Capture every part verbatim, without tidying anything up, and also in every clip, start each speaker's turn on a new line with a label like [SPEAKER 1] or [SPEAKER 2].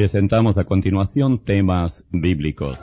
[SPEAKER 1] Presentamos a continuación temas bíblicos.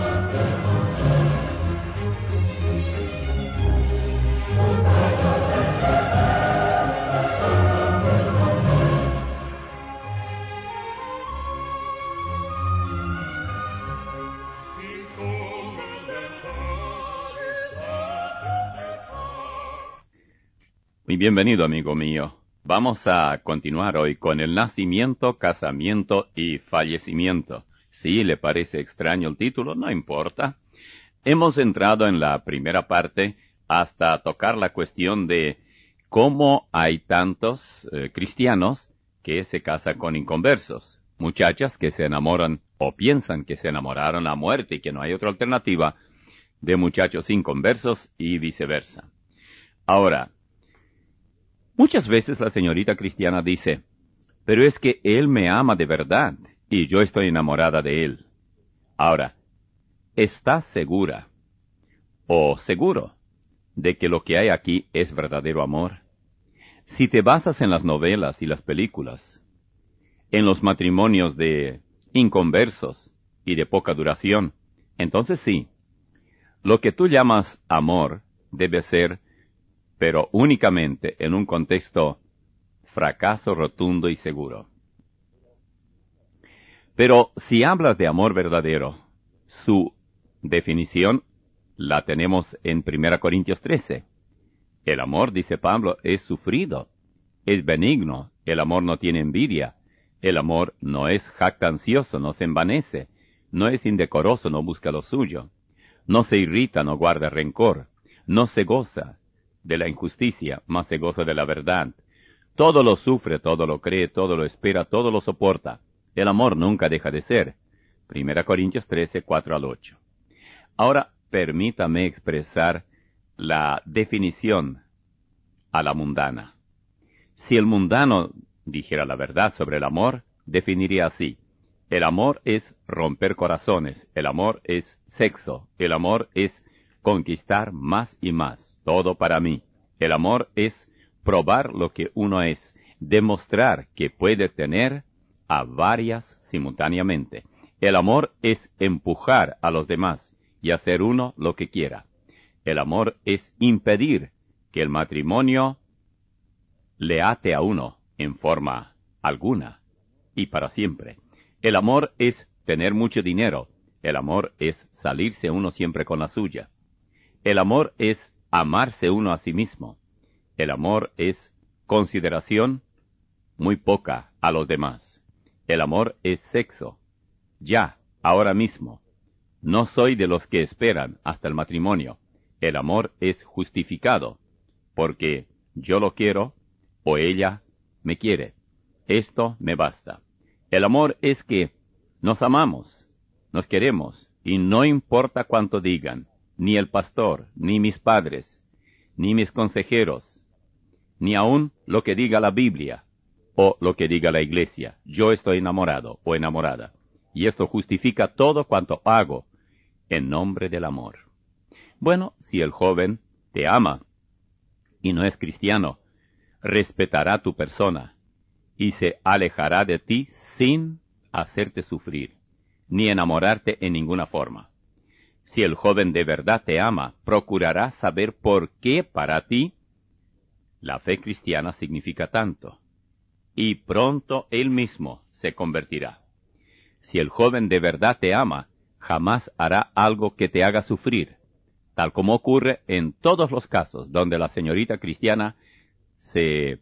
[SPEAKER 1] Muy bienvenido, amigo mío. Vamos a continuar hoy con el nacimiento, casamiento y fallecimiento. Si le parece extraño el título, no importa. Hemos entrado en la primera parte hasta tocar la cuestión de cómo hay tantos eh, cristianos que se casan con inconversos. Muchachas que se enamoran o piensan que se enamoraron a muerte y que no hay otra alternativa de muchachos inconversos y viceversa. Ahora, muchas veces la señorita cristiana dice, pero es que él me ama de verdad y yo estoy enamorada de él. Ahora, ¿estás segura o seguro de que lo que hay aquí es verdadero amor? Si te basas en las novelas y las películas, en los matrimonios de inconversos y de poca duración, entonces sí, lo que tú llamas amor debe ser pero únicamente en un contexto fracaso rotundo y seguro. Pero si hablas de amor verdadero, su definición la tenemos en primera Corintios trece. El amor, dice Pablo, es sufrido, es benigno, el amor no tiene envidia, el amor no es jactancioso, no se envanece, no es indecoroso, no busca lo suyo, no se irrita, no guarda rencor, no se goza de la injusticia, mas se goza de la verdad. Todo lo sufre, todo lo cree, todo lo espera, todo lo soporta. El amor nunca deja de ser. primera Corintios trece, cuatro al ocho. Ahora, permítame expresar la definición a la mundana. Si el mundano dijera la verdad sobre el amor, definiría así. El amor es romper corazones, el amor es sexo, el amor es conquistar más y más. Todo para mí. El amor es probar lo que uno es, demostrar que puede tener a varias simultáneamente. El amor es empujar a los demás y hacer uno lo que quiera. El amor es impedir que el matrimonio le ate a uno en forma alguna y para siempre. El amor es tener mucho dinero. El amor es salirse uno siempre con la suya. El amor es amarse uno a sí mismo. El amor es consideración muy poca a los demás. El amor es sexo. Ya, ahora mismo. No soy de los que esperan hasta el matrimonio. El amor es justificado, porque yo lo quiero o ella me quiere. Esto me basta. El amor es que nos amamos, nos queremos, y no importa cuánto digan, ni el pastor, ni mis padres, ni mis consejeros, ni aun lo que diga la Biblia, o lo que diga la iglesia. Yo estoy enamorado o enamorada, y esto justifica todo cuanto hago en nombre del amor. Bueno, si el joven te ama y no es cristiano, respetará tu persona y se alejará de ti sin hacerte sufrir, ni enamorarte en ninguna forma. Si el joven de verdad te ama, procurará saber por qué para ti la fe cristiana significa tanto, y pronto él mismo se convertirá. Si el joven de verdad te ama, jamás hará algo que te haga sufrir, tal como ocurre en todos los casos donde la señorita cristiana se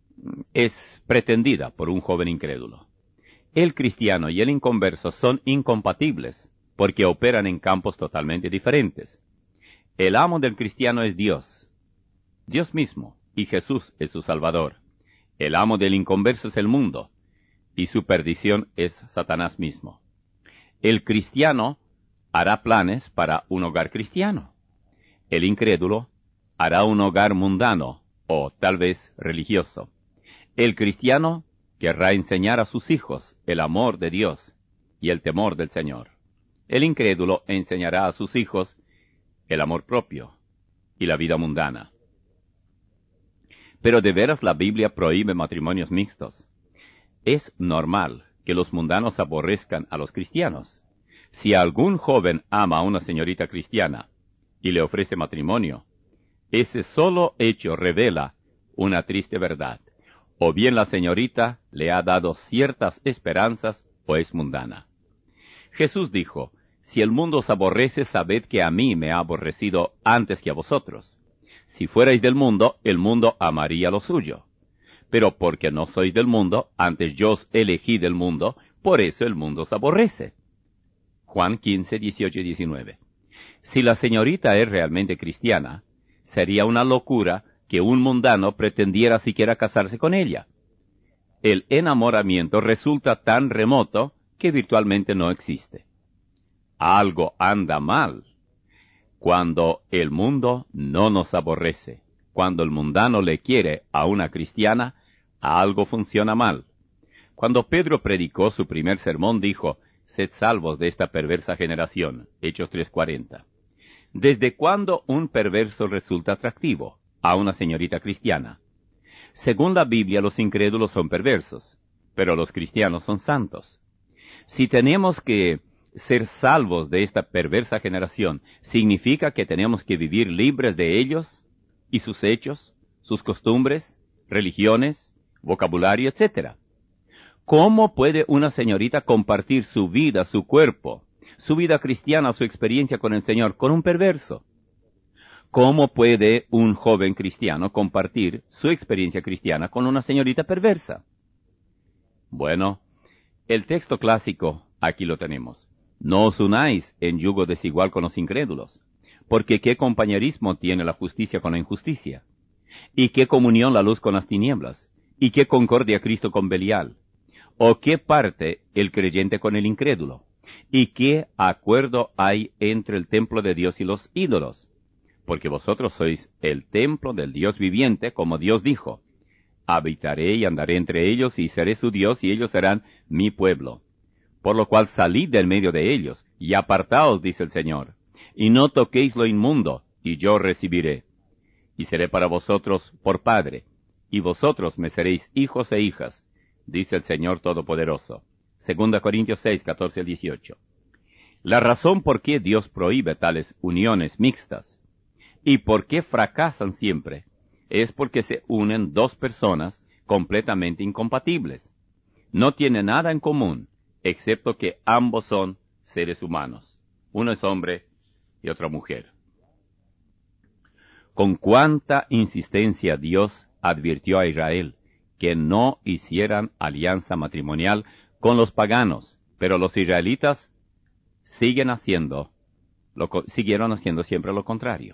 [SPEAKER 1] es pretendida por un joven incrédulo. El cristiano y el inconverso son incompatibles, porque operan en campos totalmente diferentes. El amo del cristiano es Dios, Dios mismo, y Jesús es su Salvador. El amo del inconverso es el mundo, y su perdición es Satanás mismo. El cristiano hará planes para un hogar cristiano. El incrédulo hará un hogar mundano, o tal vez religioso. El cristiano querrá enseñar a sus hijos el amor de Dios y el temor del Señor. El incrédulo enseñará a sus hijos el amor propio y la vida mundana. Pero de veras la Biblia prohíbe matrimonios mixtos. Es normal que los mundanos aborrezcan a los cristianos. Si algún joven ama a una señorita cristiana y le ofrece matrimonio, ese solo hecho revela una triste verdad. O bien la señorita le ha dado ciertas esperanzas o es mundana. Jesús dijo, si el mundo os aborrece, sabed que a mí me ha aborrecido antes que a vosotros. Si fuerais del mundo, el mundo amaría lo suyo. Pero porque no sois del mundo, antes yo os elegí del mundo, por eso el mundo os aborrece. Juan quince, dieciocho y diecinueve. Si la señorita es realmente cristiana, sería una locura que un mundano pretendiera siquiera casarse con ella. El enamoramiento resulta tan remoto que virtualmente no existe. Algo anda mal cuando el mundo no nos aborrece. Cuando el mundano le quiere a una cristiana, algo funciona mal. Cuando Pedro predicó su primer sermón, dijo, «Sed salvos de esta perversa generación», Hechos tres cuarenta. ¿Desde cuándo un perverso resulta atractivo a una señorita cristiana? Según la Biblia, los incrédulos son perversos, pero los cristianos son santos. Si tenemos que ser salvos de esta perversa generación, ¿significa que tenemos que vivir libres de ellos y sus hechos, sus costumbres, religiones, vocabulario, etcétera? ¿Cómo puede una señorita compartir su vida, su cuerpo, su vida cristiana, su experiencia con el Señor, con un perverso? ¿Cómo puede un joven cristiano compartir su experiencia cristiana con una señorita perversa? Bueno, el texto clásico aquí lo tenemos. No os unáis en yugo desigual con los incrédulos, porque qué compañerismo tiene la justicia con la injusticia, y qué comunión la luz con las tinieblas, y qué concordia Cristo con Belial, o qué parte el creyente con el incrédulo, y qué acuerdo hay entre el templo de Dios y los ídolos, porque vosotros sois el templo del Dios viviente, como Dios dijo, habitaré y andaré entre ellos, y seré su Dios, y ellos serán mi pueblo. Por lo cual salid del medio de ellos, y apartaos, dice el Señor, y no toquéis lo inmundo, y yo recibiré. Y seré para vosotros por Padre, y vosotros me seréis hijos e hijas, dice el Señor Todopoderoso. Segunda Corintios seis, catorce al dieciocho. La razón por qué Dios prohíbe tales uniones mixtas, y por qué fracasan siempre, es porque se unen dos personas completamente incompatibles. No tienen nada en común, excepto que ambos son seres humanos. Uno es hombre y otra mujer. Con cuánta insistencia Dios advirtió a Israel que no hicieran alianza matrimonial con los paganos, pero los israelitas siguen haciendo, lo, siguieron haciendo siempre lo contrario.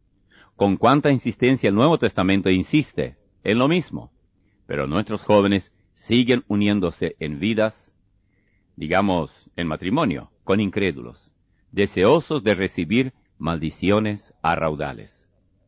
[SPEAKER 1] Con cuánta insistencia el Nuevo Testamento insiste en lo mismo, pero nuestros jóvenes siguen uniéndose en vidas, digamos, en matrimonio, con incrédulos, deseosos de recibir maldiciones a raudales.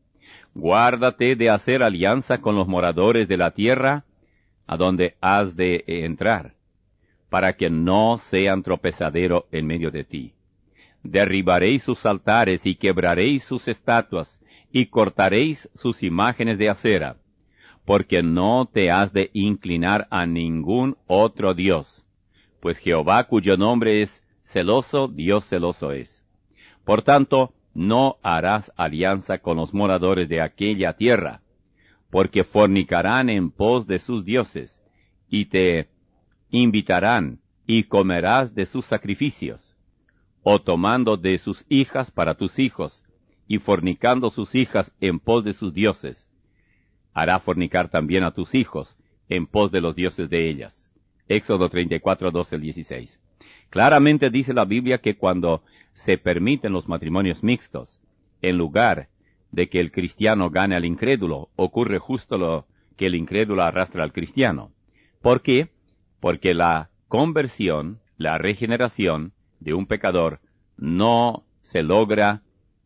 [SPEAKER 1] Guárdate de hacer alianza con los moradores de la tierra, a donde has de entrar, para que no sean tropezadero en medio de ti. Derribaréis sus altares y quebraréis sus estatuas, y cortaréis sus imágenes de acera, porque no te has de inclinar a ningún otro Dios, pues Jehová, cuyo nombre es celoso, Dios celoso es. Por tanto, no harás alianza con los moradores de aquella tierra, porque fornicarán en pos de sus dioses, y te invitarán, y comerás de sus sacrificios, o tomando de sus hijas para tus hijos, y fornicando sus hijas en pos de sus dioses. Hará fornicar también a tus hijos en pos de los dioses de ellas. Éxodo treinta y cuatro, doce al dieciséis. Claramente dice la Biblia que cuando se permiten los matrimonios mixtos, en lugar de que el cristiano gane al incrédulo, ocurre justo lo que el incrédulo arrastra al cristiano. ¿Por qué? Porque la conversión, la regeneración de un pecador no se logra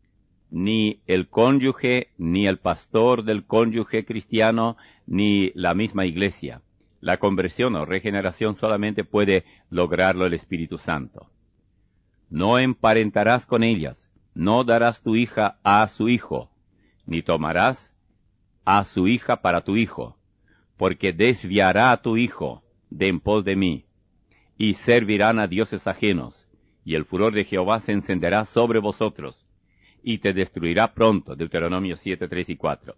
[SPEAKER 1] ni el cónyuge, ni el pastor del cónyuge cristiano, ni la misma iglesia. La conversión o regeneración solamente puede lograrlo el Espíritu Santo. No emparentarás con ellas, no darás tu hija a su hijo, ni tomarás a su hija para tu hijo, porque desviará a tu hijo de en pos de mí. y servirán a dioses ajenos, y el furor de Jehová se encenderá sobre vosotros, y te destruirá pronto. Deuteronomio siete, tres y cuatro.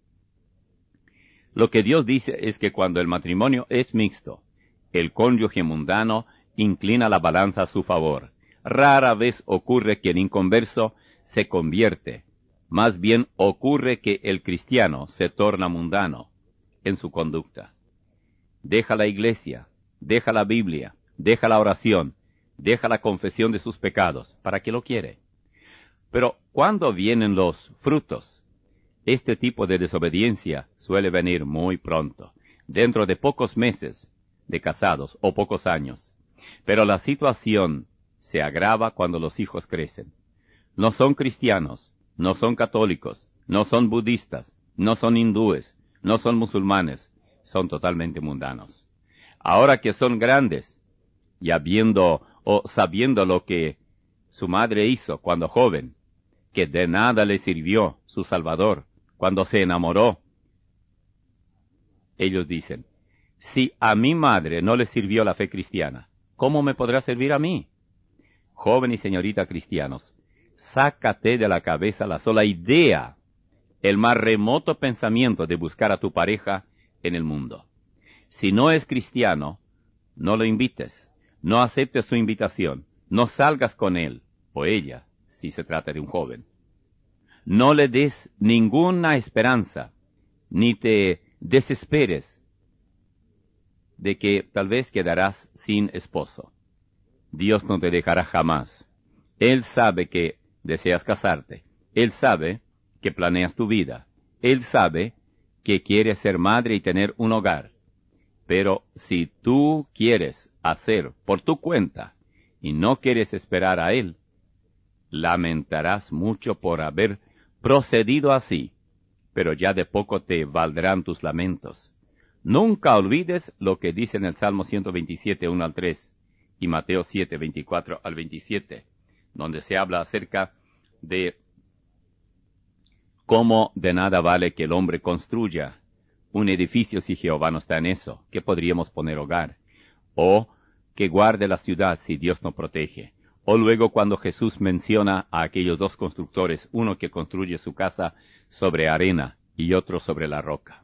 [SPEAKER 1] Lo que Dios dice es que cuando el matrimonio es mixto, el cónyuge mundano inclina la balanza a su favor. Rara vez ocurre que el inconverso se convierte. Más bien ocurre que el cristiano se torna mundano en su conducta. Deja la iglesia, deja la Biblia, deja la oración, deja la confesión de sus pecados. ¿Para qué lo quiere? Pero ¿cuándo vienen los frutos? Este tipo de desobediencia suele venir muy pronto, dentro de pocos meses de casados o pocos años. Pero la situación se agrava cuando los hijos crecen. No son cristianos, no son católicos, no son budistas, no son hindúes, no son musulmanes, son totalmente mundanos. Ahora que son grandes, y habiendo o sabiendo lo que su madre hizo cuando joven, que de nada le sirvió su Salvador cuando se enamoró, ellos dicen, si a mi madre no le sirvió la fe cristiana, ¿cómo me podrá servir a mí? Joven y señorita cristianos, sácate de la cabeza la sola idea, el más remoto pensamiento de buscar a tu pareja en el mundo. Si no es cristiano, no lo invites, no aceptes su invitación, no salgas con él o ella, si se trata de un joven. No le des ninguna esperanza, ni te desesperes de que tal vez quedarás sin esposo. Dios no te dejará jamás. Él sabe que deseas casarte. Él sabe que planeas tu vida. Él sabe que quieres ser madre y tener un hogar. Pero si tú quieres hacer por tu cuenta y no quieres esperar a Él, lamentarás mucho por haber procedido así, pero ya de poco te valdrán tus lamentos. Nunca olvides lo que dice en el Salmo ciento veintisiete, uno al tres, y Mateo siete, veinticuatro al veintisiete, donde se habla acerca de cómo de nada vale que el hombre construya un edificio si Jehová no está en eso, que podríamos poner hogar, o que guarde la ciudad si Dios no protege. O luego cuando Jesús menciona a aquellos dos constructores, uno que construye su casa sobre arena y otro sobre la roca.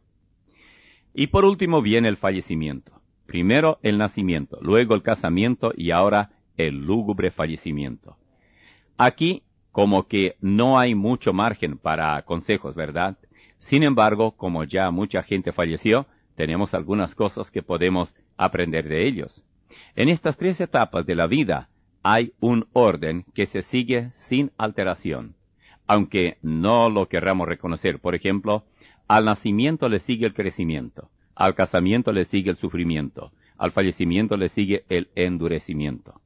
[SPEAKER 1] Y por último viene el fallecimiento. Primero el nacimiento, luego el casamiento y ahora el lúgubre fallecimiento. Aquí como que no hay mucho margen para consejos, ¿verdad? Sin embargo, como ya mucha gente falleció, tenemos algunas cosas que podemos aprender de ellos. En estas tres etapas de la vida hay un orden que se sigue sin alteración, aunque no lo querramos reconocer. Por ejemplo, al nacimiento le sigue el crecimiento, al casamiento le sigue el sufrimiento, al fallecimiento le sigue el endurecimiento.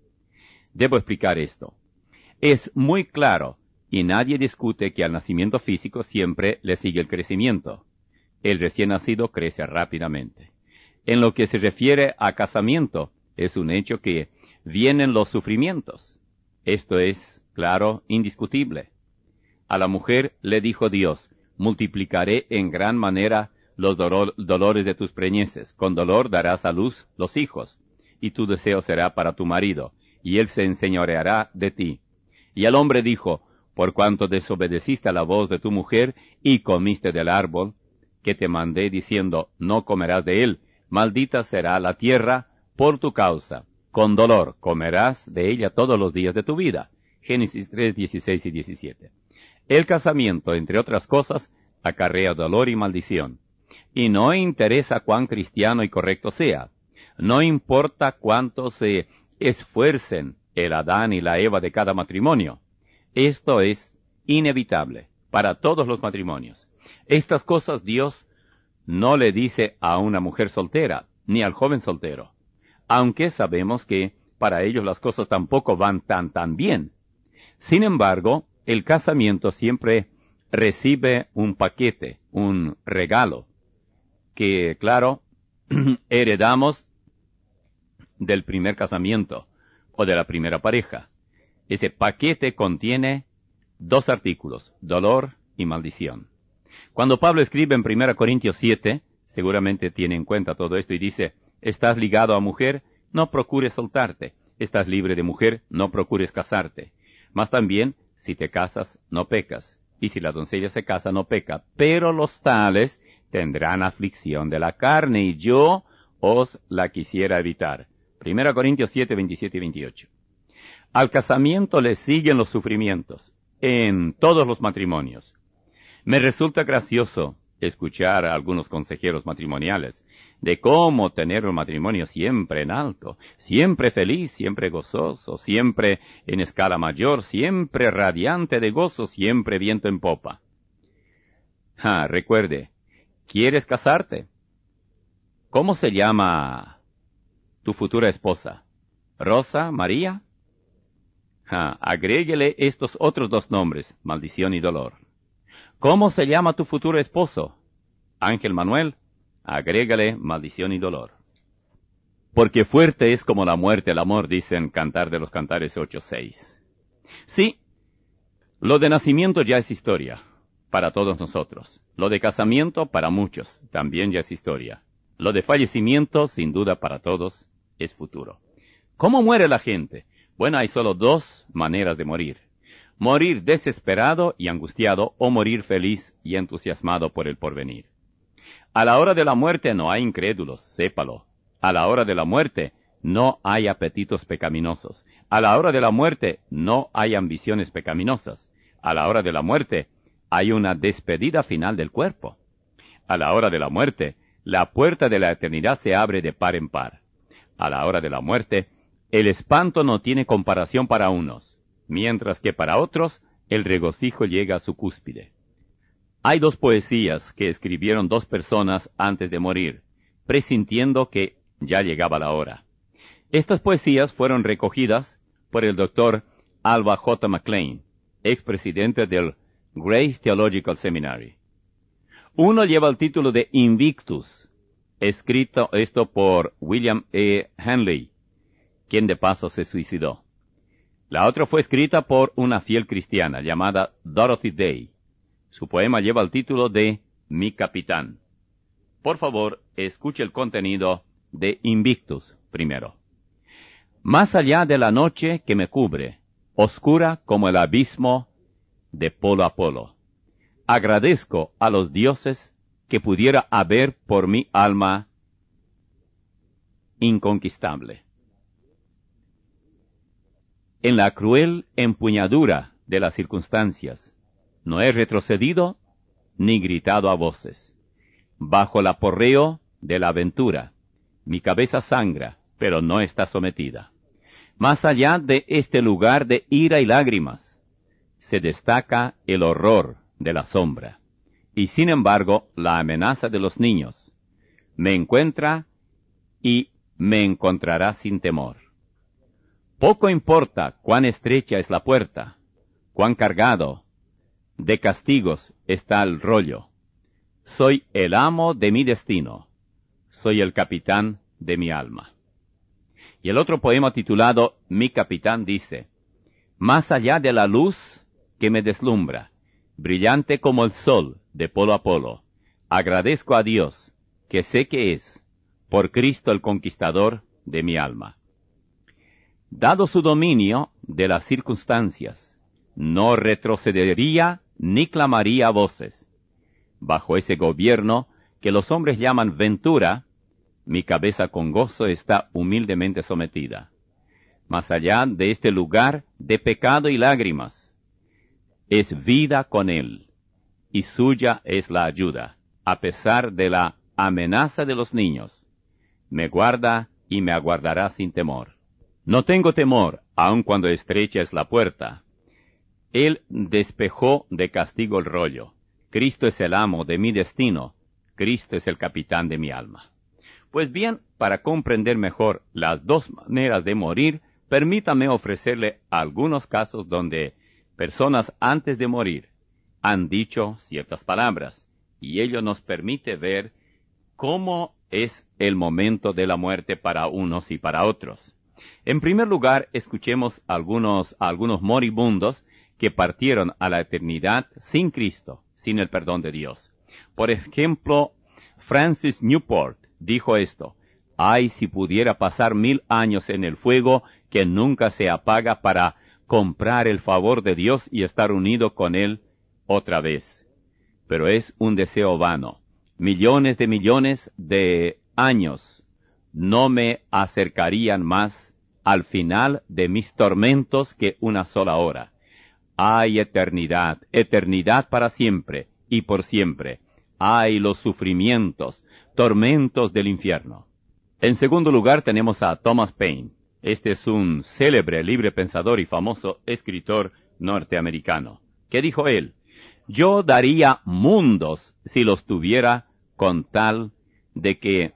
[SPEAKER 1] Debo explicar esto. Es muy claro, y nadie discute que al nacimiento físico siempre le sigue el crecimiento. El recién nacido crece rápidamente. En lo que se refiere a casamiento, es un hecho que vienen los sufrimientos. Esto es, claro, indiscutible. A la mujer le dijo Dios, multiplicaré en gran manera los dolor, dolores de tus preñeces, con dolor darás a luz los hijos, y tu deseo será para tu marido, y él se enseñoreará de ti. Y al hombre dijo, por cuanto desobedeciste a la voz de tu mujer, y comiste del árbol, que te mandé diciendo, no comerás de él, maldita será la tierra por tu causa, con dolor comerás de ella todos los días de tu vida. Génesis tres, dieciséis y diecisiete. El casamiento, entre otras cosas, acarrea dolor y maldición. Y no interesa cuán cristiano y correcto sea. No importa cuánto se esfuercen el Adán y la Eva de cada matrimonio. Esto es inevitable para todos los matrimonios. Estas cosas Dios no le dice a una mujer soltera, ni al joven soltero, aunque sabemos que para ellos las cosas tampoco van tan tan bien. Sin embargo, el casamiento siempre recibe un paquete, un regalo, que, claro, heredamos del primer casamiento o de la primera pareja. Ese paquete contiene dos artículos, dolor y maldición. Cuando Pablo escribe en primera Corintios siete, seguramente tiene en cuenta todo esto y dice, estás ligado a mujer no procures soltarte. Estás libre de mujer, no procures casarte. Mas también, si te casas, no pecas. Y si la doncella se casa, no peca. Pero los tales tendrán aflicción de la carne, y yo os la quisiera evitar. Primera Corintios siete, veintisiete y veintiocho. Al casamiento le siguen los sufrimientos, en todos los matrimonios. Me resulta gracioso escuchar a algunos consejeros matrimoniales de cómo tener un matrimonio siempre en alto, siempre feliz, siempre gozoso, siempre en escala mayor, siempre radiante de gozo, siempre viento en popa. Ah, recuerde, ¿quieres casarte? ¿Cómo se llama tu futura esposa? ¿Rosa? ¿María? Ah, agréguele estos otros dos nombres, maldición y dolor. ¿Cómo se llama tu futuro esposo? Ángel Manuel. Agrégale maldición y dolor. Porque fuerte es como la muerte el amor, dicen Cantar de los Cantares ocho seis. Sí, lo de nacimiento ya es historia, para todos nosotros. Lo de casamiento, para muchos, también ya es historia. Lo de fallecimiento, sin duda para todos, es futuro. ¿Cómo muere la gente? Bueno, hay solo dos maneras de morir. Morir desesperado y angustiado, o morir feliz y entusiasmado por el porvenir. A la hora de la muerte no hay incrédulos, sépalo. A la hora de la muerte no hay apetitos pecaminosos. A la hora de la muerte no hay ambiciones pecaminosas. A la hora de la muerte hay una despedida final del cuerpo. A la hora de la muerte, la puerta de la eternidad se abre de par en par. A la hora de la muerte, el espanto no tiene comparación para unos, mientras que para otros el regocijo llega a su cúspide. Hay dos poesías que escribieron dos personas antes de morir, presintiendo que ya llegaba la hora. Estas poesías fueron recogidas por el doctor Alva J. McLean, expresidente del Grace Theological Seminary. Uno lleva el título de Invictus, escrito esto por William E. Henley, quien de paso se suicidó. La otra fue escrita por una fiel cristiana llamada Dorothy Day. Su poema lleva el título de Mi Capitán. Por favor, escuche el contenido de Invictus primero. Más allá de la noche que me cubre, oscura como el abismo de polo a polo, agradezco a los dioses que pudiera haber por mi alma inconquistable. En la cruel empuñadura de las circunstancias, no he retrocedido ni gritado a voces. Bajo el aporreo de la aventura, mi cabeza sangra, pero no está sometida. Más allá de este lugar de ira y lágrimas, se destaca el horror de la sombra, y sin embargo la amenaza de los niños me encuentra y me encontrará sin temor. Poco importa cuán estrecha es la puerta, cuán cargado de castigos está el rollo. Soy el amo de mi destino, soy el capitán de mi alma. Y el otro poema titulado Mi Capitán dice: más allá de la luz que me deslumbra, brillante como el sol de polo a polo, agradezco a Dios, que sé que es, por Cristo el conquistador de mi alma. Dado su dominio de las circunstancias, no retrocedería ni clamaría a voces. Bajo ese gobierno que los hombres llaman ventura, mi cabeza con gozo está humildemente sometida. Más allá de este lugar de pecado y lágrimas, es vida con él, y suya es la ayuda, a pesar de la amenaza de los niños. Me guarda y me aguardará sin temor. No tengo temor, aun cuando estrecha es la puerta. Él despejó de castigo el rollo. Cristo es el amo de mi destino. Cristo es el capitán de mi alma. Pues bien, para comprender mejor las dos maneras de morir, permítame ofrecerle algunos casos donde personas antes de morir han dicho ciertas palabras, y ello nos permite ver cómo es el momento de la muerte para unos y para otros. En primer lugar, escuchemos algunos, algunos moribundos que partieron a la eternidad sin Cristo, sin el perdón de Dios. Por ejemplo, Francis Newport dijo esto: Ay, si pudiera pasar mil años en el fuego que nunca se apaga para comprar el favor de Dios y estar unido con Él otra vez. Pero es un deseo vano. Millones de millones de años no me acercarían más al final de mis tormentos que una sola hora. Hay eternidad, eternidad para siempre y por siempre. Hay los sufrimientos, tormentos del infierno. En segundo lugar tenemos a Thomas Paine. Este es un célebre libre pensador y famoso escritor norteamericano. ¿Qué dijo él? Yo daría mundos si los tuviera con tal de que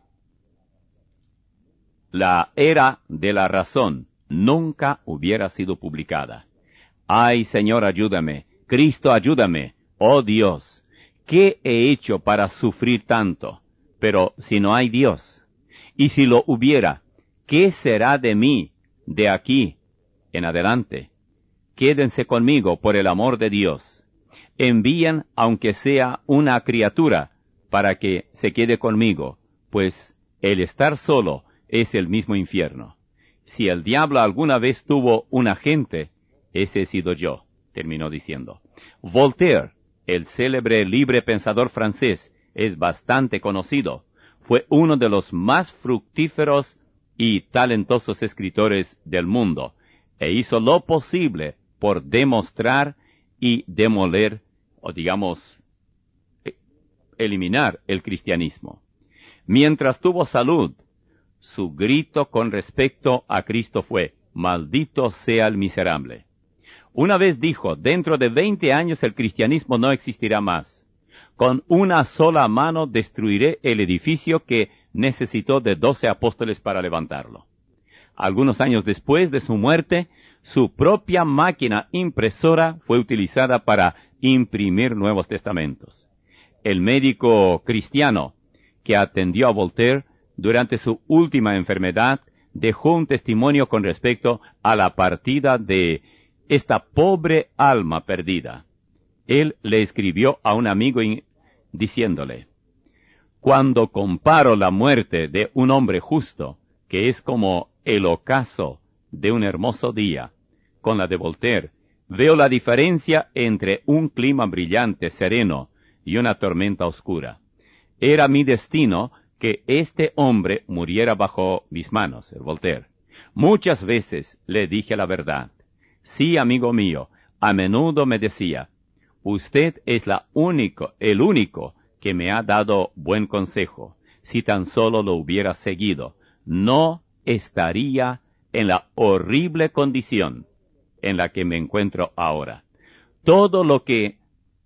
[SPEAKER 1] la era de la razón nunca hubiera sido publicada. Ay, Señor, ayúdame. Cristo, ayúdame. Oh Dios, ¿qué he hecho para sufrir tanto? Pero si no hay Dios, y si lo hubiera, ¿qué será de mí de aquí en adelante? Quédense conmigo por el amor de Dios. Envíen, aunque sea una criatura, para que se quede conmigo, pues el estar solo es el mismo infierno. Si el diablo alguna vez tuvo un agente, ese he sido yo, terminó diciendo. Voltaire, el célebre libre pensador francés, es bastante conocido. Fue uno de los más fructíferos y talentosos escritores del mundo, e hizo lo posible por demostrar y demoler, o digamos, eliminar el cristianismo. Mientras tuvo salud, su grito con respecto a Cristo fue, maldito sea el miserable. Una vez dijo, dentro de veinte años el cristianismo no existirá más. Con una sola mano destruiré el edificio que necesitó de doce apóstoles para levantarlo. Algunos años después de su muerte, su propia máquina impresora fue utilizada para imprimir Nuevos Testamentos. El médico cristiano que atendió a Voltaire durante su última enfermedad dejó un testimonio con respecto a la partida de esta pobre alma perdida. Él le escribió a un amigo diciéndole, cuando comparo la muerte de un hombre justo, que es como el ocaso de un hermoso día, con la de Voltaire, veo la diferencia entre un clima brillante, sereno, y una tormenta oscura. Era mi destino que este hombre muriera bajo mis manos, el Voltaire. Muchas veces le dije la verdad. Sí, amigo mío, a menudo me decía, usted es la único, el único que me ha dado buen consejo. Si tan solo lo hubiera seguido, no estaría en la horrible condición en la que me encuentro ahora. Todo lo que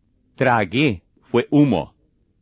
[SPEAKER 1] tragué fue humo.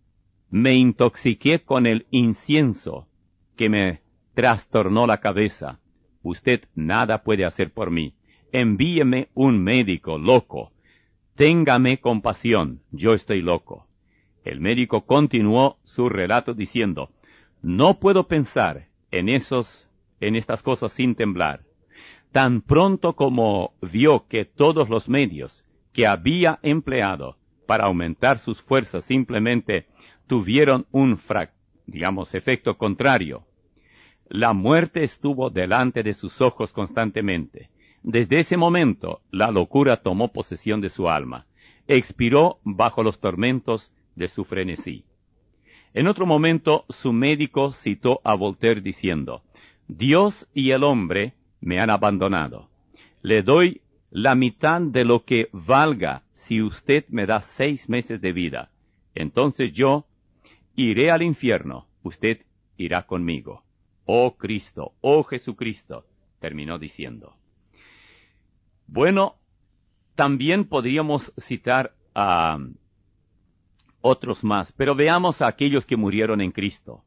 [SPEAKER 1] Me intoxiqué con el incienso que me trastornó la cabeza. Usted nada puede hacer por mí. Envíeme un médico loco. Téngame compasión, yo estoy loco. El médico continuó su relato diciendo, no puedo pensar en esos, en estas cosas sin temblar. Tan pronto como vio que todos los medios que había empleado para aumentar sus fuerzas simplemente tuvieron un, fra- digamos, efecto contrario, la muerte estuvo delante de sus ojos constantemente. Desde ese momento, la locura tomó posesión de su alma. Expiró bajo los tormentos de su frenesí. En otro momento, su médico citó a Voltaire diciendo, Dios y el hombre me han abandonado. Le doy la mitad de lo que valga si usted me da seis meses de vida. Entonces yo iré al infierno, usted irá conmigo. Oh Cristo, oh Jesucristo, terminó diciendo. Bueno, también podríamos citar a otros más, pero veamos a aquellos que murieron en Cristo.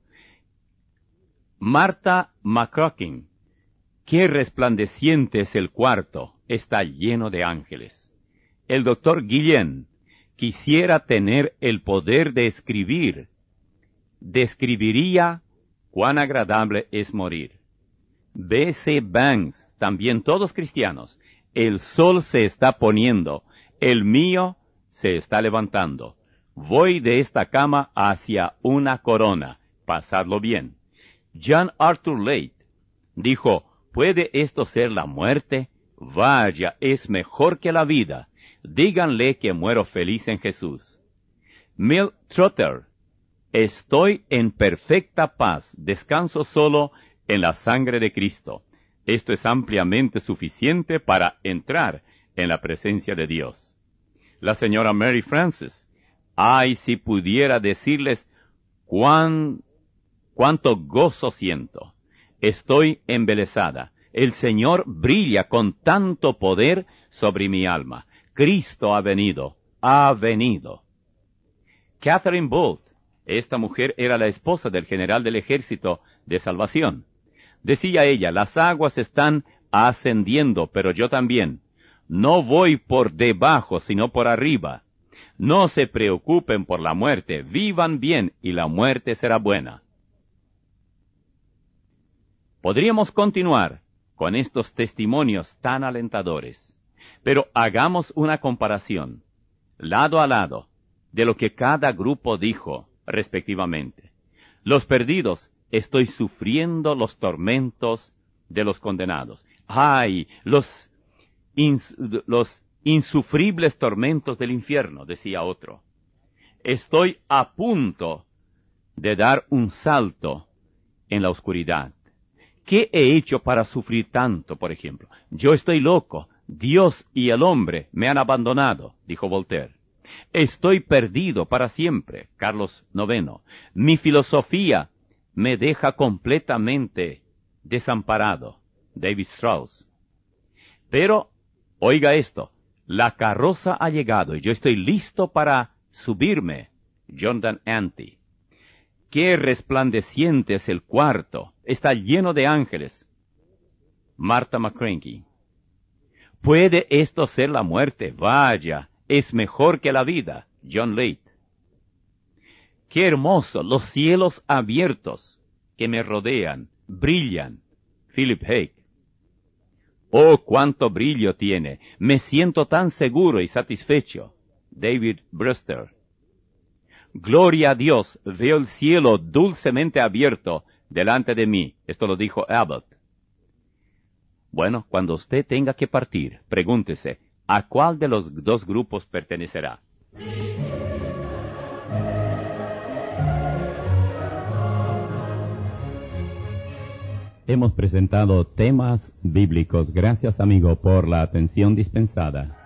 [SPEAKER 1] Martha McCracken, qué resplandeciente es el cuarto, está lleno de ángeles. El doctor Guillain, quisiera tener el poder de escribir, describiría cuán agradable es morir. B C Banks, también todos cristianos, el sol se está poniendo, el mío se está levantando. Voy de esta cama hacia una corona, pasadlo bien. John Arthur Late dijo, ¿puede esto ser la muerte? Vaya, es mejor que la vida. Díganle que muero feliz en Jesús. Mill Trotter, estoy en perfecta paz, descanso solo en la sangre de Cristo. Esto es ampliamente suficiente para entrar en la presencia de Dios. La señora Mary Frances, ay, si pudiera decirles cuán, cuánto gozo siento. Estoy embelesada. El Señor brilla con tanto poder sobre mi alma. Cristo ha venido, ha venido. Catherine Bolt, esta mujer era la esposa del general del ejército de salvación. Decía ella, las aguas están ascendiendo, pero yo también. No voy por debajo, sino por arriba. No se preocupen por la muerte, vivan bien y la muerte será buena. Podríamos continuar con estos testimonios tan alentadores, pero hagamos una comparación, lado a lado, de lo que cada grupo dijo, respectivamente. Los perdidos, estoy sufriendo los tormentos de los condenados. ¡Ay! Los, ins, los insufribles tormentos del infierno, decía otro. Estoy a punto de dar un salto en la oscuridad. ¿Qué he hecho para sufrir tanto, por ejemplo? Yo estoy loco. Dios y el hombre me han abandonado, dijo Voltaire. Estoy perdido para siempre, Carlos noveno. Mi filosofía me deja completamente desamparado, David Strauss. Pero, oiga esto, la carroza ha llegado y yo estoy listo para subirme, Jonathan Anti. Qué resplandeciente es el cuarto, está lleno de ángeles, Martha McCranky. ¿Puede esto ser la muerte? Vaya, es mejor que la vida, John Late. Qué hermoso, los cielos abiertos que me rodean, brillan, Philip Hake. Oh, cuánto brillo tiene, me siento tan seguro y satisfecho, David Brewster. Gloria a Dios, veo el cielo dulcemente abierto delante de mí. Esto lo dijo Abbott. Bueno, cuando usted tenga que partir, pregúntese, ¿a cuál de los dos grupos pertenecerá? Hemos presentado temas bíblicos. Gracias, amigo, por la atención dispensada.